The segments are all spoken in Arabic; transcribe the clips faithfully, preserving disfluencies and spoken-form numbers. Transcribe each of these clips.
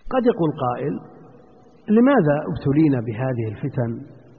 قد يقول قائل: لماذا ابتلينا بهذه الفتن،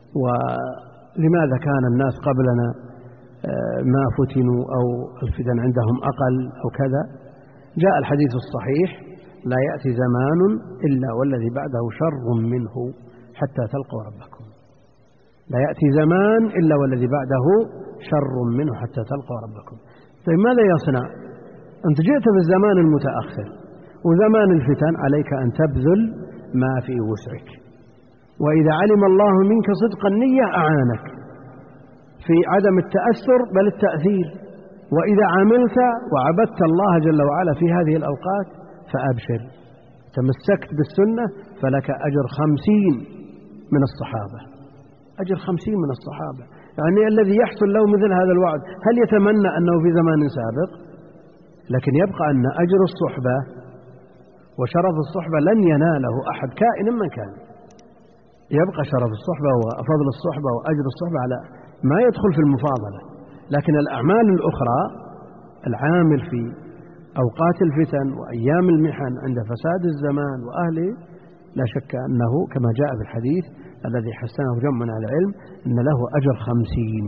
ولماذا كان الناس قبلنا ما فتنوا أو الفتن عندهم أقل أو كذا؟ جاء الحديث الصحيح: لا يأتي زمان إلا والذي بعده شر منه حتى تلقوا ربكم. لا يأتي زمان إلا والذي بعده شر منه حتى تلقوا ربكم. طيب ماذا يصنع؟ أنت جئت في الزمان المتأخر، وزمان الفتن عليك أن تبذل ما في وسعك، وإذا علم الله منك صدق النية أعانك في عدم التأثر بل التأثير. وإذا عملت وعبدت الله جل وعلا في هذه الأوقات فأبشر، تمسكت بالسنة فلك أجر خمسين من الصحابة، أجر خمسين من الصحابة. يعني الذي يحصل له مثل هذا الوعد هل يتمنى أنه في زمان سابق؟ لكن يبقى أن أجر الصحبة وشرف الصحبة لن يناله أحد كائن من كان. يبقى شرف الصحبة وفضل الصحبة وأجر الصحبة على ما يدخل في المفاضلة، لكن الأعمال الأخرى، العامل في أوقات الفتن وأيام المحن عند فساد الزمان وأهله، لا شك أنه كما جاء في الحديث الذي حسنه جمع من العلم أن له أجر خمسين.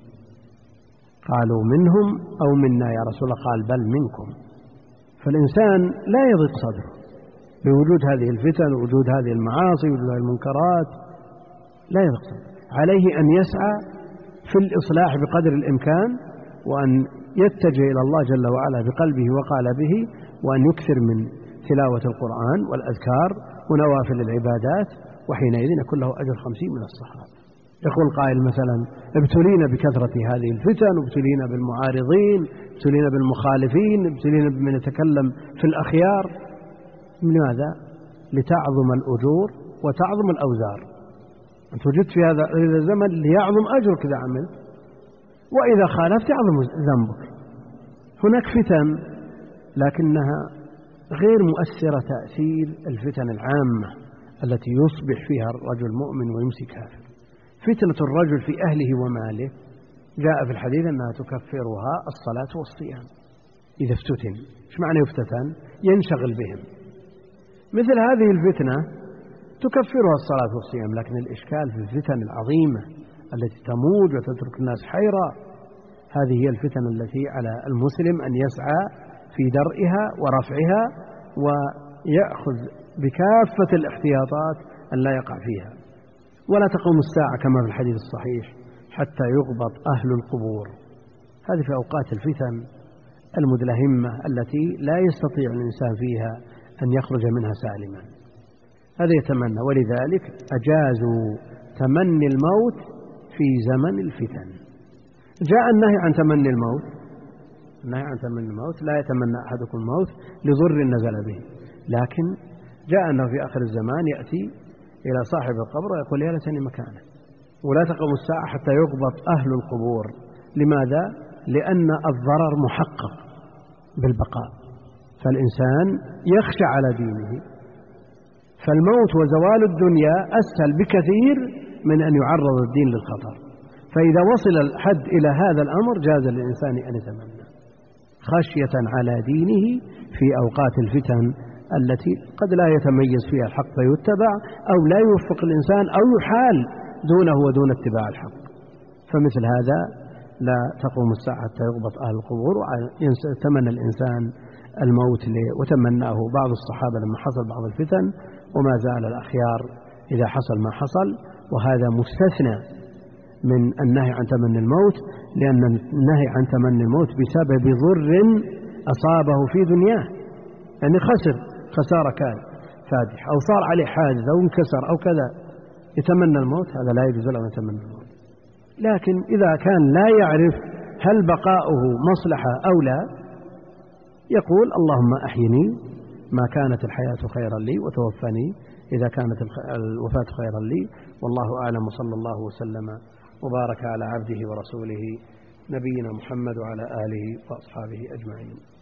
قالوا: منهم أو منا يا رسول الله؟ قال: بل منكم. فالإنسان لا يضيق صدره بوجود هذه الفتن ووجود هذه المعاصي ووجود هذه المنكرات، لا يضيق صدره. عليه أن يسعى في الإصلاح بقدر الإمكان، وأن يتجه إلى الله جل وعلا بقلبه وقالبه، وأن يكثر من تلاوة القرآن والأذكار ونوافل العبادات، وحينئذ يكون له أجر خمسين من الصحابة. يقول قائل مثلا: ابتلينا بكثرة هذه الفتن، وابتلينا بالمعارضين، ابتلينا بالمخالفين، ابتلينا بمن يتكلم في الأخيار. لماذا؟ لتعظم الأجور وتعظم الأوزار. أنت وجدت في هذا الزمن ليعظم أجرك إذا عملت، وإذا خالفت يعظم ذنبك. هناك فتن لكنها غير مؤثرة تأثير الفتن العامة التي يصبح فيها الرجل مؤمن ويمسي كافر. فتنة الرجل في أهله وماله جاء في الحديث أنها تكفرها الصلاة والصيام إذا افتتن. إيش معنى يفتتن؟ ينشغل بهم. مثل هذه الفتنة تكفرها الصلاة والصيام، لكن الإشكال في الفتن العظيمة التي تموج وتترك الناس حيرة، هذه هي الفتن التي على المسلم أن يسعى في درئها ورفعها، ويأخذ بكافة الاحتياطات أن لا يقع فيها. ولا تقوم الساعة كما في الحديث الصحيح حتى يغبط أهل القبور. هذه في أوقات الفتن المدلهمة التي لا يستطيع الإنسان فيها أن يخرج منها سالما. هذا يتمنى، ولذلك أجازوا تمني الموت في زمن الفتن. جاء النهي عن تمني الموت، النهي عن تمني الموت: لا يتمنى أحدكم الموت لضر نزل به. لكن جاء أنه في آخر الزمان يأتي إلى صاحب القبر ويقول: يا ليتني مكانه. ولا تقوم الساعة حتى يقبض أهل القبور. لماذا؟ لأن الضرر محقق بالبقاء، فالإنسان يخشى على دينه. فالموت وزوال الدنيا أسهل بكثير من أن يعرض الدين للخطر. فإذا وصل الحد إلى هذا الأمر جاز للإنسان أن يتمنى خشية على دينه في أوقات الفتن التي قد لا يتميز فيها الحق فيتبع، أو لا يوفق الإنسان أو يحال دونه ودون اتباع الحق. فمثل هذا لا تقوم الساعة حتى يغبط أهل القبور. ويتمنى الإنسان الموت، وتمناه بعض الصحابة لما حصل بعض الفتن، وما زال الأخيار إذا حصل ما حصل. وهذا مستثنى من النهي عن تمني الموت، لأن النهي عن تمني الموت بسبب ضر أصابه في دنياه، يعني خسر خسارة كان فادح، أو صار عليه حادث أو انكسر أو كذا، يتمنى الموت، هذا لا يجوز له أن يتمنى الموت. لكن إذا كان لا يعرف هل بقاؤه مصلحة أو لا، يقول: اللهم أحيني ما كانت الحياة خيرا لي، وتوفني إذا كانت الوفاة خيرا لي. والله أعلم، وصلى الله وسلم وبارك على عبده ورسوله نبينا محمد وعلى آله وأصحابه أجمعين.